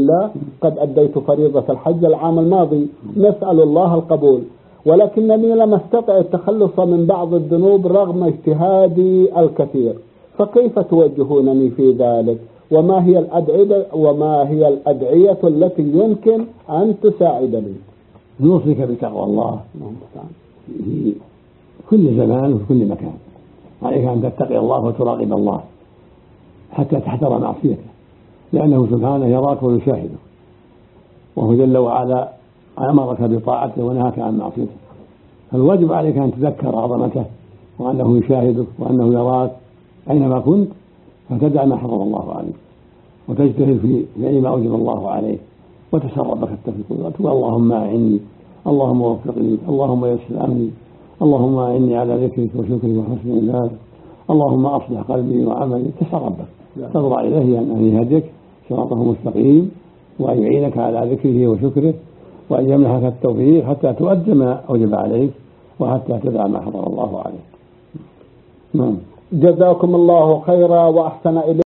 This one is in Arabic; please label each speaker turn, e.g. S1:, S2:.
S1: لله قد أديت فريضة الحج العام الماضي، نسأل الله القبول، ولكنني لم أستطع التخلص من بعض الذنوب رغم اجتهادي الكثير، فكيف توجهونني في ذلك؟ وما هي الأدعية التي يمكن أن تساعدني؟
S2: نوصيك بتقوى الله في كل زمان وفي كل مكان. عليك أن تتقي الله وتراقب الله حتى تحذر معصيته، لأنه سبحانه يراك ويشاهدك، وهو جل وعلا أمرك بطاعته ونهاك عن معصيته، فالواجب عليك أن تذكر عظمته وأنه يشاهدك وأنه يراك أينما كنت، فتدع ما حرم الله عليك وتجتهد في فعل ما أوجب الله عليه، وتسأل ربك التوفيق وتقول اللهم أعني، اللهم وفقني، اللهم يسر أمري، اللهم أعني على ذكرك وشكرك وحسن عبادتك، اللهم أصلح قلبي وعملي. تسأل ربك تضرع إليه أن يهديك صراطه مستقيم، وأن يعينك على ذكره وشكره، وأن يمنحك التوفيق حتى تؤدي ما أوجب عليك وحتى تدع ما حرم الله عليك.
S1: جزاكم الله خيرا وأحسن إليكم.